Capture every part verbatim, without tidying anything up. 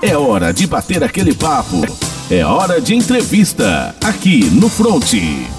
É hora de bater aquele papo. É hora de entrevista, aqui no Fronte.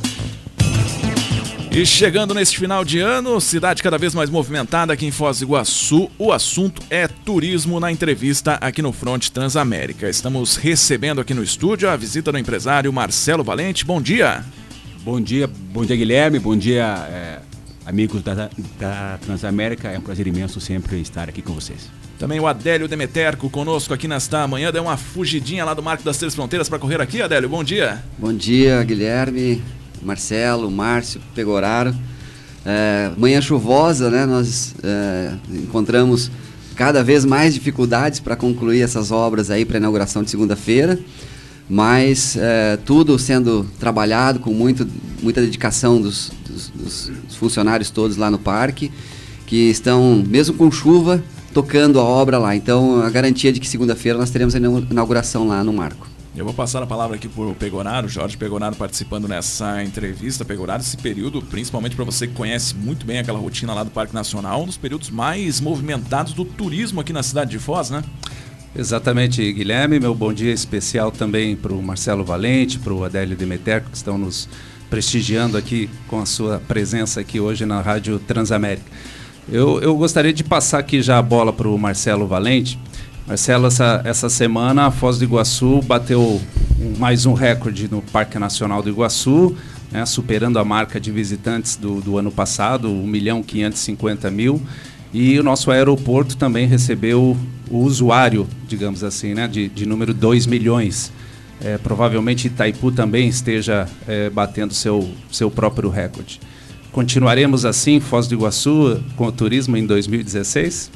E chegando neste final de ano, cidade cada vez mais movimentada aqui em Foz do Iguaçu, o assunto é turismo na entrevista aqui no Fronte Transamérica. Estamos recebendo aqui no estúdio a visita do empresário Marcelo Valente. Bom dia. Bom dia, bom dia Guilherme, bom dia é, amigos da, da Transamérica. É um prazer imenso sempre estar aqui com vocês. Também o Adélio Demeterco conosco aqui nesta manhã. Deu uma fugidinha lá do Marco das Três Fronteiras para correr aqui, Adélio. Bom dia. Bom dia, Guilherme, Marcelo, Márcio, Pegoraro. É, manhã chuvosa, né? Nós é, encontramos cada vez mais dificuldades para concluir essas obras aí para a inauguração de segunda-feira, mas é, tudo sendo trabalhado com muito, muita dedicação dos, dos, dos funcionários todos lá no parque, que estão, mesmo com chuva, tocando a obra lá. Então, a garantia de que segunda-feira nós teremos a inauguração lá no Marco. Eu vou passar a palavra aqui para o Pegoraro, Jorge Pegoraro participando nessa entrevista. Pegoraro, esse período, principalmente para você que conhece muito bem aquela rotina lá do Parque Nacional, um dos períodos mais movimentados do turismo aqui na cidade de Foz, né? Exatamente, Guilherme. Meu bom dia especial também para o Marcelo Valente, para o Adélio Demeterco, que estão nos prestigiando aqui com a sua presença aqui hoje na Rádio Transamérica. Eu, eu gostaria de passar aqui já a bola para o Marcelo Valente. Marcelo, essa, essa semana a Foz do Iguaçu bateu um, mais um recorde no Parque Nacional do Iguaçu, né, superando a marca de visitantes do, do ano passado, um milhão quinhentos e cinquenta mil. E o nosso aeroporto também recebeu o usuário, digamos assim, né, de, de número dois milhões. É, provavelmente Itaipu também esteja é, batendo seu, seu próprio recorde. Continuaremos assim, Foz do Iguaçu, com o turismo em dois mil e dezesseis?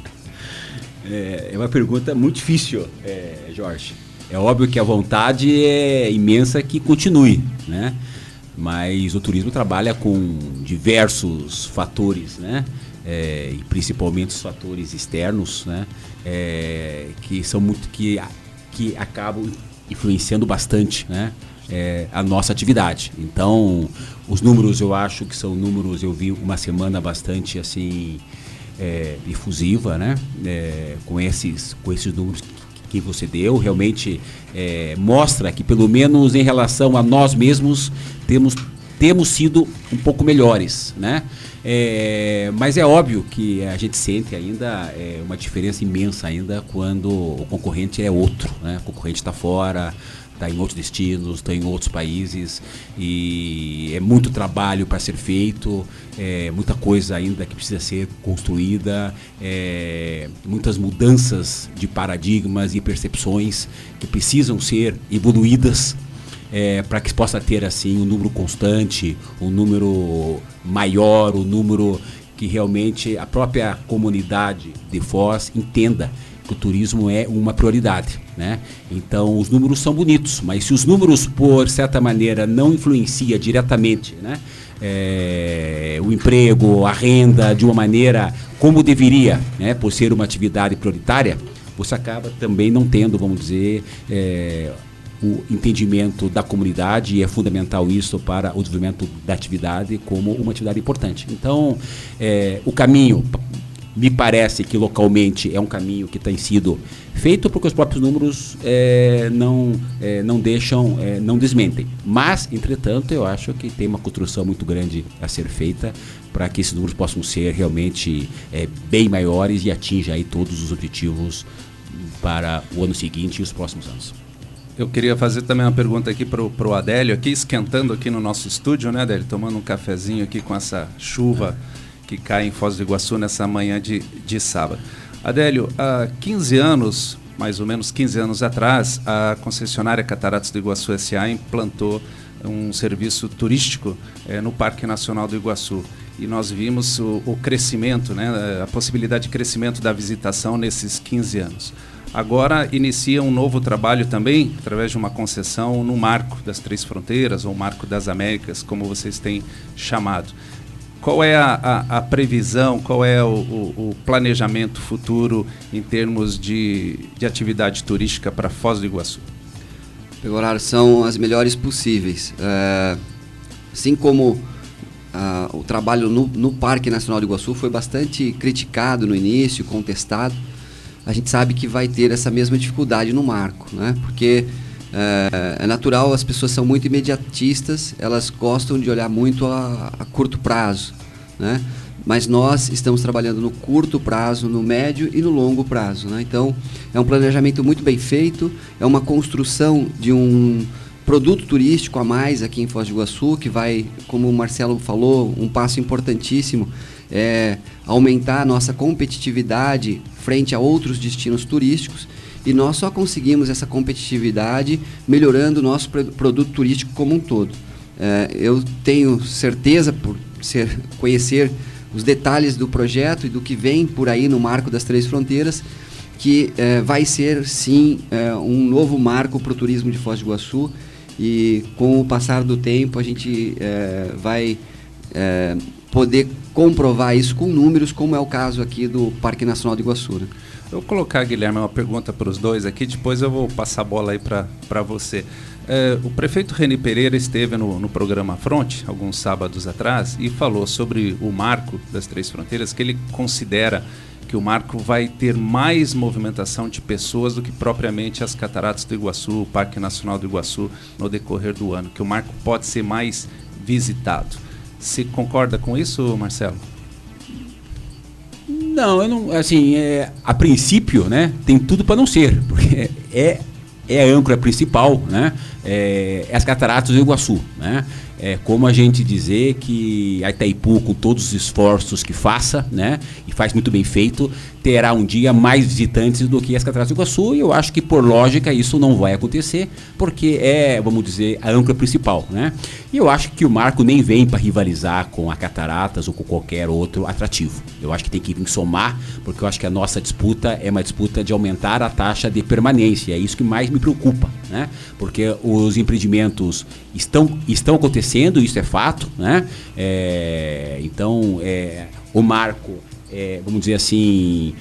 É uma pergunta muito difícil, é, Jorge. É óbvio que a vontade é imensa que continue, né? Mas o turismo trabalha com diversos fatores, né? É, e principalmente os fatores externos, né? É, que são muito que, que acabam influenciando bastante, né? É, a nossa atividade. Então, os números eu acho que são números, eu vi uma semana bastante assim é, difusiva, né? É, com, esses, com esses números que, que você deu, realmente é, mostra que pelo menos em relação a nós mesmos temos, temos sido um pouco melhores, né? É, mas é óbvio que a gente sente ainda é, uma diferença imensa ainda quando o concorrente é outro, né? O concorrente está fora, está em outros destinos, está em outros países e é muito trabalho para ser feito, é, muita coisa ainda que precisa ser construída, é, muitas mudanças de paradigmas e percepções que precisam ser evoluídas é, para que se possa ter assim um número constante, um número maior, um número que realmente a própria comunidade de Foz entenda que o turismo é uma prioridade, né? Então os números são bonitos, mas se os números por certa maneira não influencia diretamente, né, é, o emprego, a renda de uma maneira como deveria, né, por ser uma atividade prioritária, você acaba também não tendo, vamos dizer, é, o entendimento da comunidade, e é fundamental isso para o desenvolvimento da atividade como uma atividade importante. Então é, o caminho me parece que localmente é um caminho que tem sido feito porque os próprios números é, não, é, não deixam, é, não desmentem. Mas, entretanto, eu acho que tem uma construção muito grande a ser feita para que esses números possam ser realmente é, bem maiores e atinjam aí todos os objetivos para o ano seguinte e os próximos anos. Eu queria fazer também uma pergunta aqui para o Adélio, aqui esquentando aqui no nosso estúdio, né, Adélio? Tomando um cafezinho aqui com essa chuva que cai em Foz do Iguaçu nessa manhã de, de sábado. Adélio, há quinze anos, mais ou menos quinze anos atrás, a concessionária Cataratas do Iguaçu S A implantou um serviço turístico eh, no Parque Nacional do Iguaçu. E nós vimos o, o crescimento, né, a possibilidade de crescimento da visitação nesses quinze anos. Agora inicia um novo trabalho também, através de uma concessão no Marco das Três Fronteiras, ou Marco das Américas, como vocês têm chamado. Qual é a, a, a previsão, qual é o, o, o planejamento futuro em termos de, de atividade turística para Foz do Iguaçu? Pegoraro, são as melhores possíveis. É, assim como ah, o trabalho no, no Parque Nacional do Iguaçu foi bastante criticado no início, contestado, a gente sabe que vai ter essa mesma dificuldade no marco, né? Porque é, é natural, as pessoas são muito imediatistas, elas gostam de olhar muito a, a curto prazo, né? Mas nós estamos trabalhando no curto prazo, no médio e no longo prazo, né? Então, é um planejamento muito bem feito, é uma construção de um produto turístico a mais aqui em Foz do Iguaçu, que vai, como o Marcelo falou, um passo importantíssimo, é aumentar a nossa competitividade frente a outros destinos turísticos, e nós só conseguimos essa competitividade melhorando o nosso produto turístico como um todo. É, eu tenho certeza, por ser, conhecer os detalhes do projeto e do que vem por aí no Marco das Três Fronteiras, que é, vai ser, sim, é, um novo marco para o turismo de Foz do Iguaçu, e com o passar do tempo a gente é, vai é, poder comprovar isso com números, como é o caso aqui do Parque Nacional do Iguaçu, né? Eu vou colocar, Guilherme, uma pergunta para os dois aqui, depois eu vou passar a bola aí para você. É, o prefeito Reni Pereira esteve no, no programa Fronte, alguns sábados atrás, e falou sobre o Marco das Três Fronteiras, que ele considera que o Marco vai ter mais movimentação de pessoas do que propriamente as Cataratas do Iguaçu, o Parque Nacional do Iguaçu, no decorrer do ano, que o Marco pode ser mais visitado. Você concorda com isso, Marcelo? Não, eu não, assim, é, a princípio, né, tem tudo para não ser, porque é, é a âncora principal, né, é, é as Cataratas do Iguaçu, né, é como a gente dizer que a Itaipu, com todos os esforços que faça, né, e faz muito bem feito, terá um dia mais visitantes do que as Cataratas do Iguaçu, e eu acho que por lógica isso não vai acontecer, porque é, vamos dizer, a âncora principal, né, e eu acho que o Marco nem vem para rivalizar com a Cataratas ou com qualquer outro atrativo. Eu acho que tem que vir somar, porque eu acho que a nossa disputa é uma disputa de aumentar a taxa de permanência, é isso que mais me preocupa, né, porque os empreendimentos estão, estão acontecendo, isso é fato, né, é, então é, o Marco, é, vamos dizer assim,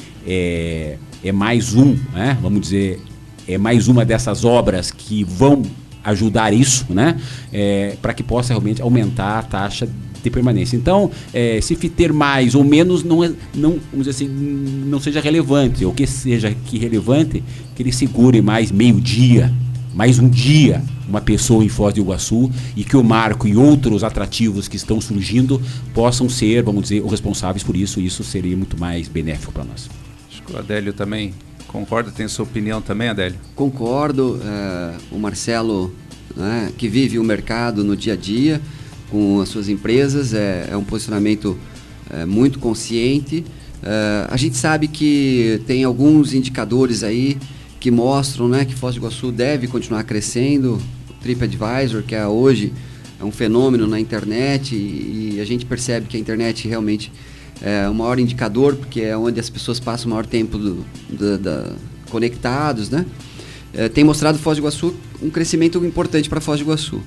é, é mais um, né, vamos dizer, é mais uma dessas obras que vão ajudar isso, né, é, para que possa realmente aumentar a taxa de permanência. Então, é, se ter mais ou menos, não, é, não, vamos dizer assim, não seja relevante, ou que seja que relevante, que ele segure mais meio-dia, mais um dia, uma pessoa em Foz do Iguaçu, e que o Marco e outros atrativos que estão surgindo possam ser, vamos dizer, os responsáveis por isso, e isso seria muito mais benéfico para nós. Acho que o Adélio também concorda, tem sua opinião também, Adélio? Concordo, uh, o Marcelo, né, que vive o mercado no dia a dia, com as suas empresas, é, é um posicionamento é, muito consciente. Uh, a gente sabe que tem alguns indicadores aí que mostram, né, que Foz do Iguaçu deve continuar crescendo. O TripAdvisor, que é hoje é um fenômeno na internet, e, e a gente percebe que a internet realmente é o maior indicador, porque é onde as pessoas passam o maior tempo do, do, da, conectados, né? É, tem mostrado Foz do Iguaçu um crescimento importante para Foz do Iguaçu.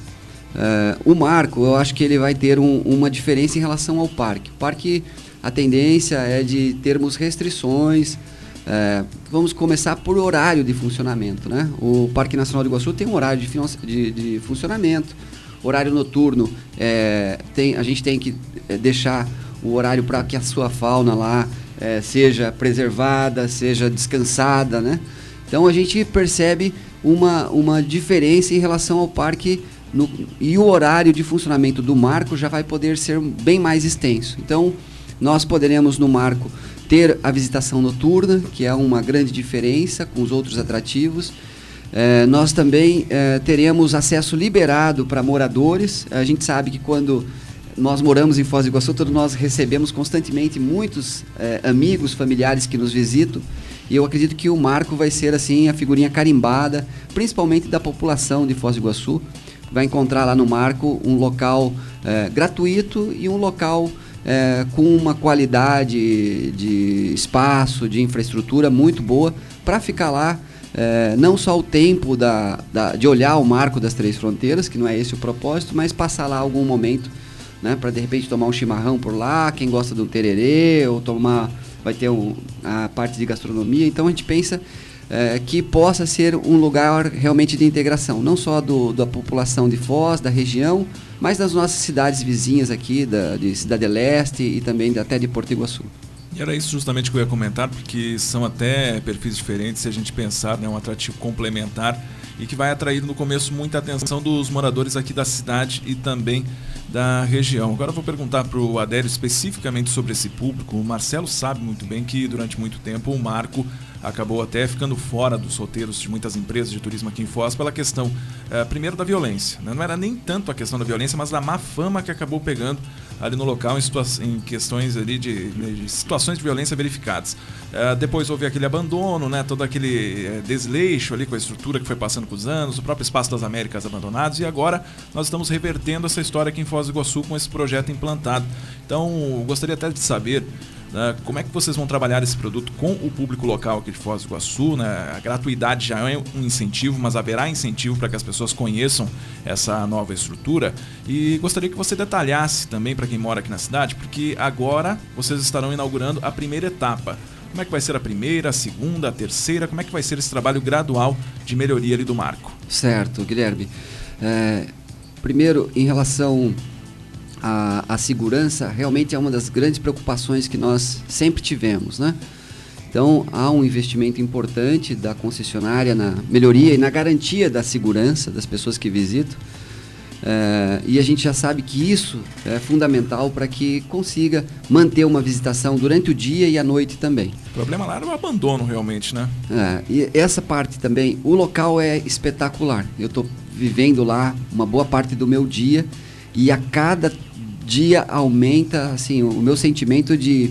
É, o Marco, eu acho que ele vai ter um, uma diferença em relação ao parque. O parque, a tendência é de termos restrições. É, vamos começar por horário de funcionamento, né? O Parque Nacional do Iguaçu tem um horário de, de, de funcionamento. Horário noturno, é, tem, a gente tem que deixar o horário para que a sua fauna lá é, seja preservada, seja descansada, né? Então a gente percebe uma, uma diferença em relação ao parque, no, e o horário de funcionamento do Marco já vai poder ser bem mais extenso. Então nós poderemos no Marco ter a visitação noturna, que é uma grande diferença com os outros atrativos. É, nós também é, teremos acesso liberado para moradores. A gente sabe que quando nós moramos em Foz do Iguaçu, todos nós recebemos constantemente muitos é, amigos, familiares que nos visitam, e eu acredito que o Marco vai ser assim a figurinha carimbada, principalmente da população de Foz do Iguaçu. Vai encontrar lá no Marco um local é, gratuito e um local é, com uma qualidade de espaço, de infraestrutura muito boa, para ficar lá. É, não só o tempo da, da, de olhar o Marco das Três Fronteiras, que não é esse o propósito, mas passar lá algum momento, né, para de repente tomar um chimarrão por lá, quem gosta do tererê, ou tomar, vai ter um, a parte de gastronomia. Então a gente pensa é, que possa ser um lugar realmente de integração, não só do, da população de Foz, da região, mas das nossas cidades vizinhas aqui, da, de Cidade Leste e também de, até de Porto Iguaçu. E era isso justamente que eu ia comentar, porque são até perfis diferentes se a gente pensar, né, um atrativo complementar e que vai atrair no começo muita atenção dos moradores aqui da cidade e também da região. Agora eu vou perguntar para o Adélio especificamente sobre esse público. O Marcelo sabe muito bem que durante muito tempo o Marco acabou até ficando fora dos roteiros de muitas empresas de turismo aqui em Foz pela questão, eh, primeiro, da violência, né? Não era nem tanto a questão da violência, mas da má fama que acabou pegando ali no local em, situa- em questões ali de, de situações de violência verificadas. Eh, depois houve aquele abandono, né? Todo aquele eh, desleixo ali com a estrutura que foi passando com os anos, o próprio Espaço das Américas abandonados, e agora nós estamos revertendo essa história aqui em Foz do Iguaçu com esse projeto implantado. Então, eu gostaria até de saber Uh, como é que vocês vão trabalhar esse produto com o público local aqui de Foz do Iguaçu, né? A gratuidade já é um incentivo, mas haverá incentivo para que as pessoas conheçam essa nova estrutura. E gostaria que você detalhasse também para quem mora aqui na cidade, porque agora vocês estarão inaugurando a primeira etapa. Como é que vai ser a primeira, a segunda, a terceira? Como é que vai ser esse trabalho gradual de melhoria ali do Marco? Certo, Guilherme. É, primeiro, em relação A, a segurança, realmente é uma das grandes preocupações que nós sempre tivemos, né? Então, há um investimento importante da concessionária na melhoria e na garantia da segurança das pessoas que visitam. É, e a gente já sabe que isso é fundamental para que consiga manter uma visitação durante o dia e à noite também. O problema lá era o abandono, realmente, né? É, e essa parte também, o local é espetacular. Eu estou vivendo lá uma boa parte do meu dia e a cada dia aumenta assim, o meu sentimento de,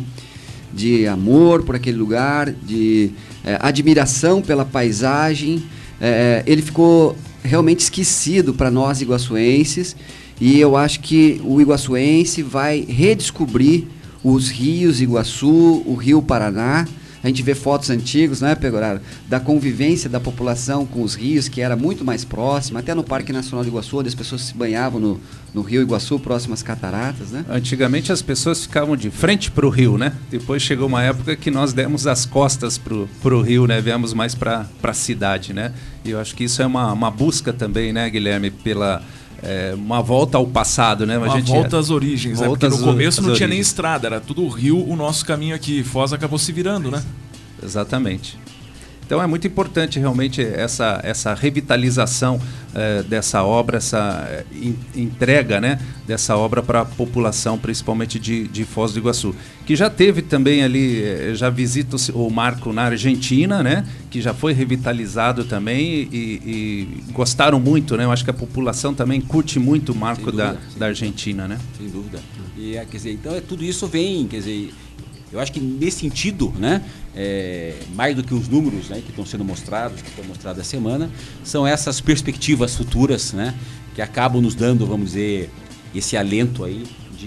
de amor por aquele lugar, de é, admiração pela paisagem. É, ele ficou realmente esquecido para nós iguaçuenses, e eu acho que o iguaçuense vai redescobrir os rios Iguaçu, o Rio Paraná. A gente vê fotos antigas, né, Pegoraro, da convivência da população com os rios, que era muito mais próxima, até no Parque Nacional de Iguaçu, onde as pessoas se banhavam no, no Rio Iguaçu, próximo às cataratas, né? Antigamente as pessoas ficavam de frente para o rio, né? Depois chegou uma época que nós demos as costas para o rio, né? Viemos mais para a cidade, né? E eu acho que isso é uma, uma busca também, né, Guilherme, pela... É, uma volta ao passado, né? Uma a gente volta às origens, né? Porque no começo não tinha nem origens. estrada, era tudo rio, o nosso caminho aqui. Foz acabou se virando, né? Exatamente. Então é muito importante realmente essa, essa revitalização eh, dessa obra, essa eh, in, entrega, né, dessa obra para a população, principalmente de, de Foz do Iguaçu. Que já teve também ali, eh, já visita o, o Marco na Argentina, né, que já foi revitalizado também e, e gostaram muito, né? Eu acho que a população também curte muito o Marco dúvida, da, da Argentina, né? Sem dúvida. E, quer dizer, então é, tudo isso vem, quer dizer... Eu acho que nesse sentido, né, é, mais do que os números, né, que estão sendo mostrados, que estão mostrados essa semana, são essas perspectivas futuras, né, que acabam nos dando, vamos dizer, esse alento aí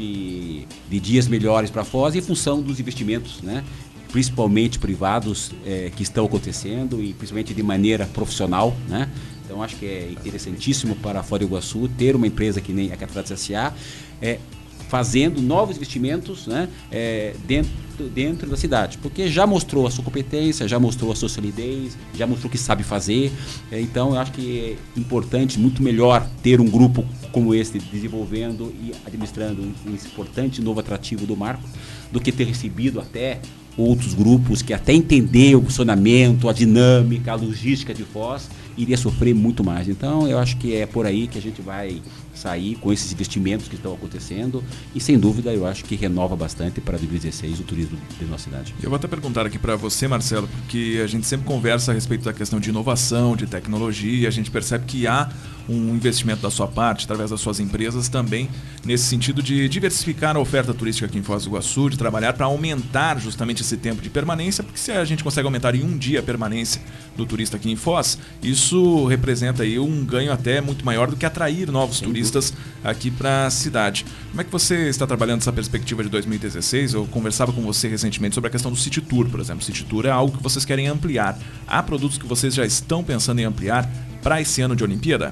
de, de dias melhores para Foz em função dos investimentos, né, principalmente privados, é, que estão acontecendo e principalmente de maneira profissional, né. Então acho que é interessantíssimo para Foz do Iguaçu ter uma empresa que nem a Cataratas S A, é, fazendo novos investimentos, né, é, dentro, dentro da cidade, porque já mostrou a sua competência, já mostrou a sua solidez, já mostrou o que sabe fazer. É, então eu acho que é importante, muito melhor ter um grupo como esse desenvolvendo e administrando um, um importante novo atrativo do Marco, do que ter recebido até outros grupos que até entender o funcionamento, a dinâmica, a logística de Foz, iria sofrer muito mais. Então eu acho que é por aí que a gente vai sair com esses investimentos que estão acontecendo e sem dúvida eu acho que renova bastante para dois mil e dezesseis o turismo da nossa cidade. Eu vou até perguntar aqui para você, Marcelo, porque a gente sempre conversa a respeito da questão de inovação, de tecnologia, a gente percebe que há um investimento da sua parte, através das suas empresas também, nesse sentido de diversificar a oferta turística aqui em Foz do Iguaçu, de trabalhar para aumentar justamente esse tempo de permanência, porque se a gente consegue aumentar em um dia a permanência do turista aqui em Foz, isso representa aí um ganho até muito maior do que atrair novos Sem turistas dúvida. aqui para a cidade. Como é que você está trabalhando essa perspectiva de dois mil e dezesseis? Eu conversava com você recentemente sobre a questão do City Tour, por exemplo. O City Tour é algo que vocês querem ampliar. Há produtos que vocês já estão pensando em ampliar para esse ano de Olimpíada?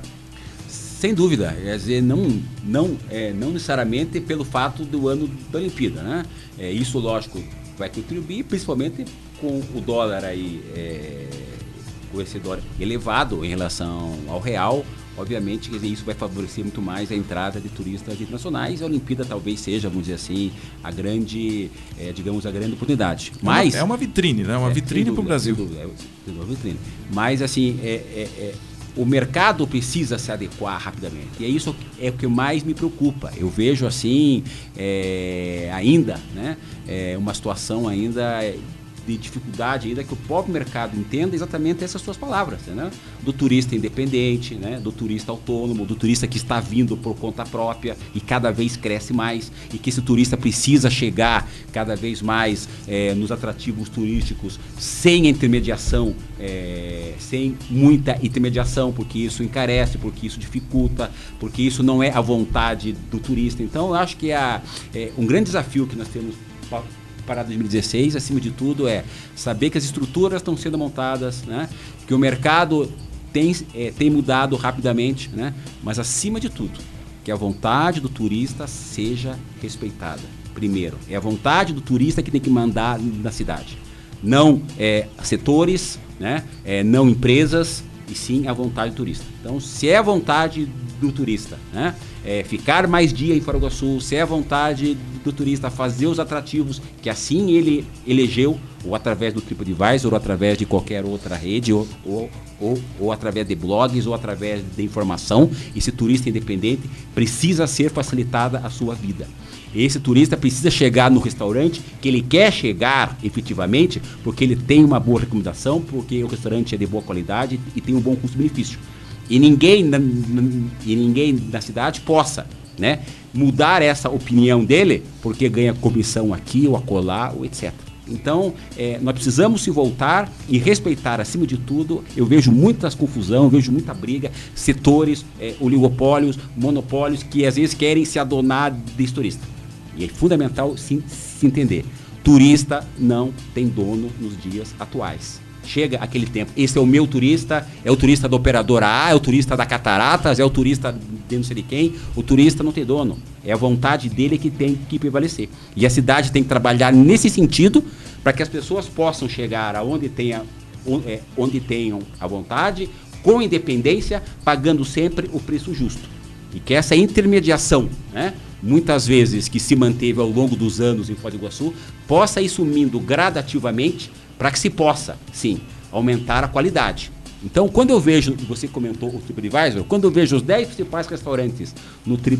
Sem dúvida, quer dizer, não, não, é, não necessariamente pelo fato do ano da Olimpíada, né? É, isso, lógico, vai contribuir, principalmente com o dólar aí, é, com esse dólar elevado em relação ao real, obviamente, quer dizer, isso vai favorecer muito mais a entrada de turistas internacionais. A Olimpíada talvez seja, vamos dizer assim, a grande, é, digamos, a grande oportunidade. Mas, é uma vitrine, né? Uma é, vitrine para o Brasil. Sem dúvida, é uma vitrine. Mas, assim, é, é, é, o mercado precisa se adequar rapidamente. E é isso é o que mais me preocupa. Eu vejo, assim, é, ainda, né, é, uma situação ainda de dificuldade ainda que o próprio mercado entenda exatamente essas suas palavras, né? Do turista independente, né? Do turista autônomo, do turista que está vindo por conta própria e cada vez cresce mais, e que esse turista precisa chegar cada vez mais é, nos atrativos turísticos sem intermediação, é, sem muita intermediação, porque isso encarece, porque isso dificulta, porque isso não é a vontade do turista. Então eu acho que é, é um grande desafio que nós temos para dois mil e dezesseis, acima de tudo, é saber que as estruturas estão sendo montadas, né? Que o mercado tem, é, tem mudado rapidamente, né? Mas acima de tudo, que a vontade do turista seja respeitada. Primeiro, é a vontade do turista que tem que mandar na cidade. Não é, setores, né? É, não empresas, e sim a vontade do turista. Então, se é a vontade do turista, né? É, ficar mais dia em Foz do Iguaçu, se é a vontade do turista fazer os atrativos que assim ele elegeu, ou através do TripAdvisor, ou através de qualquer outra rede, ou, ou, ou, ou através de blogs, ou através de informação, esse turista independente precisa ser facilitada a sua vida. Esse turista precisa chegar no restaurante que ele quer chegar efetivamente, porque ele tem uma boa recomendação, porque o restaurante é de boa qualidade e tem um bom custo-benefício. E ninguém na, e ninguém na cidade possa, né, mudar essa opinião dele porque ganha comissão aqui ou acolá ou etcétera. Então, é, nós precisamos se voltar e respeitar, acima de tudo. Eu vejo muitas confusão, eu vejo muita briga, setores, é, oligopólios, monopólios que às vezes querem se adonar desse turista. E é fundamental se, se entender. Turista não tem dono nos dias atuais. Chega aquele tempo, esse é o meu turista, é o turista da operadora A, é o turista da Cataratas, é o turista de não sei de quem. O turista não tem dono, é a vontade dele que tem que prevalecer. E a cidade tem que trabalhar nesse sentido para que as pessoas possam chegar aonde tenha, onde tenham a vontade, com independência, pagando sempre o preço justo. E que essa intermediação, né, muitas vezes que se manteve ao longo dos anos em Foz do Iguaçu, possa ir sumindo gradativamente, para que se possa, sim, aumentar a qualidade. Então, quando eu vejo, você comentou o TripAdvisor, quando eu vejo os dez principais restaurantes no, trip,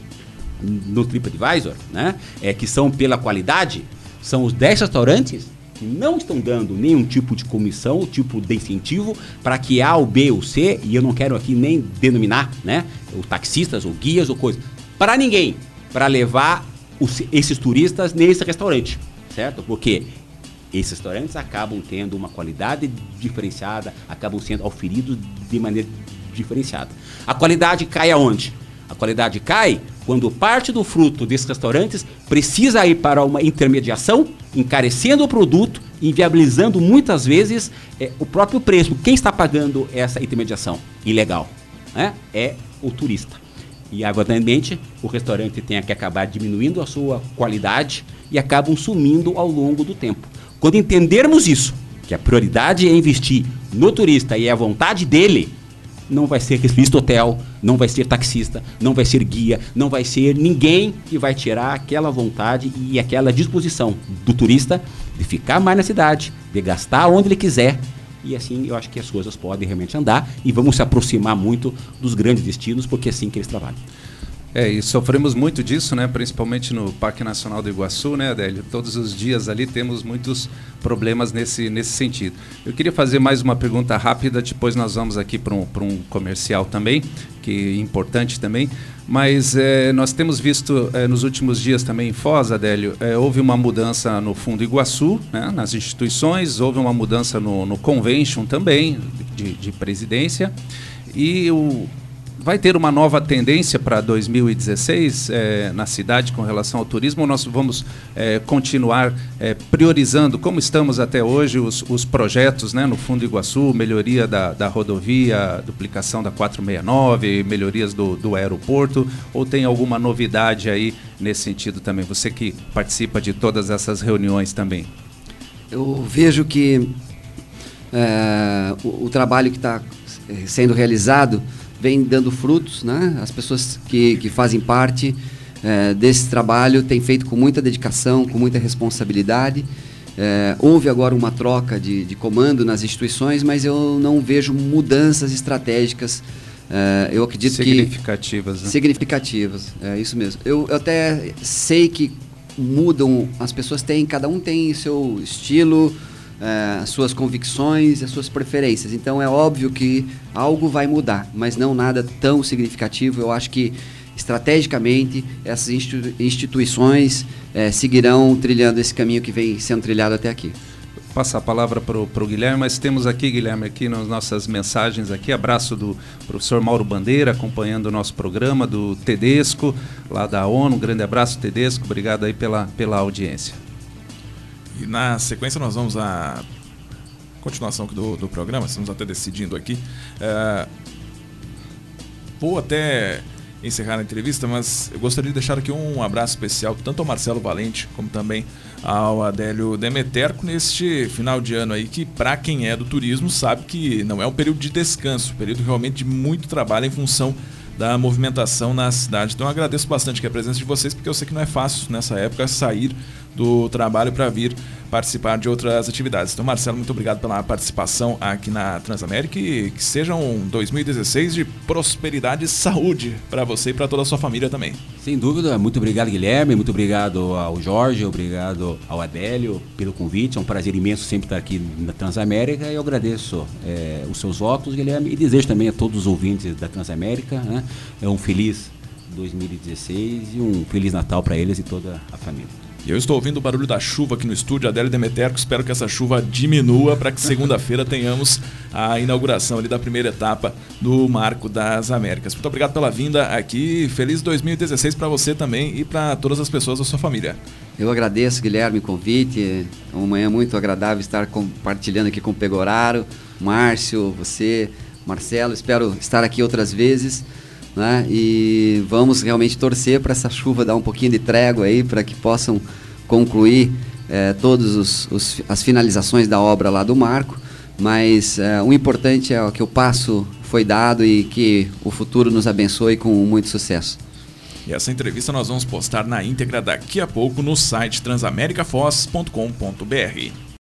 no TripAdvisor, né, é, que são pela qualidade, são os dez restaurantes que não estão dando nenhum tipo de comissão, tipo de incentivo, para que A, ou B, ou C, e eu não quero aqui nem denominar, né, os taxistas, ou guias, ou coisa, para ninguém, para levar os, esses turistas nesse restaurante, certo? Porque esses restaurantes acabam tendo uma qualidade diferenciada, acabam sendo oferidos de maneira diferenciada. A qualidade cai aonde? A qualidade cai quando parte do fruto desses restaurantes precisa ir para uma intermediação, encarecendo o produto, inviabilizando muitas vezes é, o próprio preço. Quem está pagando essa intermediação ilegal, né? É o turista. E, evidentemente, o restaurante tem que acabar diminuindo a sua qualidade e acabam sumindo ao longo do tempo. Quando entendermos isso, que a prioridade é investir no turista e é a vontade dele, não vai ser visto hotel, não vai ser taxista, não vai ser guia, não vai ser ninguém que vai tirar aquela vontade e aquela disposição do turista de ficar mais na cidade, de gastar onde ele quiser. E assim eu acho que as coisas podem realmente andar e vamos se aproximar muito dos grandes destinos, porque é assim que eles trabalham. É, e sofremos muito disso, né? Principalmente no Parque Nacional do Iguaçu, né, Adélio? Todos os dias ali temos muitos problemas nesse, nesse sentido. Eu queria fazer mais uma pergunta rápida, depois nós vamos aqui para um, para um comercial também, que é importante também. Mas é, nós temos visto é, nos últimos dias também em Foz, Adélio, é, houve uma mudança no Fundo Iguaçu, né, nas instituições, houve uma mudança no, no Convention também, de, de presidência, e o... Vai ter uma nova tendência para dois mil e dezesseis é, na cidade com relação ao turismo, ou nós vamos é, continuar é, priorizando, como estamos até hoje, os, os projetos, né, no Fundo Iguaçu, melhoria da, da rodovia, duplicação da quatrocentos e sessenta e nove, melhorias do, do aeroporto, ou tem alguma novidade aí nesse sentido também? Você que participa de todas essas reuniões também. Eu vejo que é, o, o trabalho que está sendo realizado vem dando frutos, né? As pessoas que, que fazem parte é, desse trabalho têm feito com muita dedicação, com muita responsabilidade. É, houve agora uma troca de, de comando nas instituições, mas eu não vejo mudanças estratégicas. É, eu acredito significativas, que né? significativas, é isso mesmo. Eu, eu até sei que mudam, as pessoas têm, cada um tem seu estilo, é, as suas convicções, as suas preferências. Então é óbvio que algo vai mudar, mas não nada tão significativo. Eu acho que estrategicamente essas institu- instituições é, seguirão trilhando esse caminho que vem sendo trilhado até aqui. Vou passar a palavra para o Guilherme, mas temos aqui, Guilherme, aqui nas nossas mensagens aqui, abraço do professor Mauro Bandeira, acompanhando o nosso programa, do Tedesco, lá da ONU, um grande abraço, Tedesco, obrigado aí pela, pela audiência. E na sequência nós vamos à continuação do, do programa, estamos até decidindo aqui. É, vou até encerrar a entrevista, mas eu gostaria de deixar aqui um abraço especial tanto ao Marcelo Valente como também ao Adélio Demeterco neste final de ano aí, que para quem é do turismo sabe que não é um período de descanso, um período realmente de muito trabalho em função da movimentação na cidade. Então eu agradeço bastante a presença de vocês, porque eu sei que não é fácil nessa época sair do trabalho para vir participar de outras atividades. Então, Marcelo, muito obrigado pela participação aqui na Transamérica e que seja um dois mil e dezesseis de prosperidade e saúde para você e para toda a sua família também. Sem dúvida, muito obrigado, Guilherme, muito obrigado ao Jorge, obrigado ao Adélio pelo convite. É um prazer imenso sempre estar aqui na Transamérica e eu agradeço é, os seus votos, Guilherme, e desejo também a todos os ouvintes da Transamérica, né, é um feliz dois mil e dezesseis e um Feliz Natal para eles e toda a família. E eu estou ouvindo o barulho da chuva aqui no estúdio, Adélio Demeterco, espero que essa chuva diminua para que segunda-feira tenhamos a inauguração ali da primeira etapa do Marco das Américas. Muito obrigado pela vinda aqui, feliz dois mil e dezesseis para você também e para todas as pessoas da sua família. Eu agradeço, Guilherme, o convite, é uma manhã muito agradável estar compartilhando aqui com o Pegoraro, Márcio, você, Marcelo, espero estar aqui outras vezes. Né? E vamos realmente torcer para essa chuva dar um pouquinho de trégua aí, para que possam concluir eh, todas os, os, as finalizações da obra lá do Marco, mas eh, o importante é que o passo foi dado e que o futuro nos abençoe com muito sucesso. E essa entrevista nós vamos postar na íntegra daqui a pouco no site transamericafoz ponto com ponto br.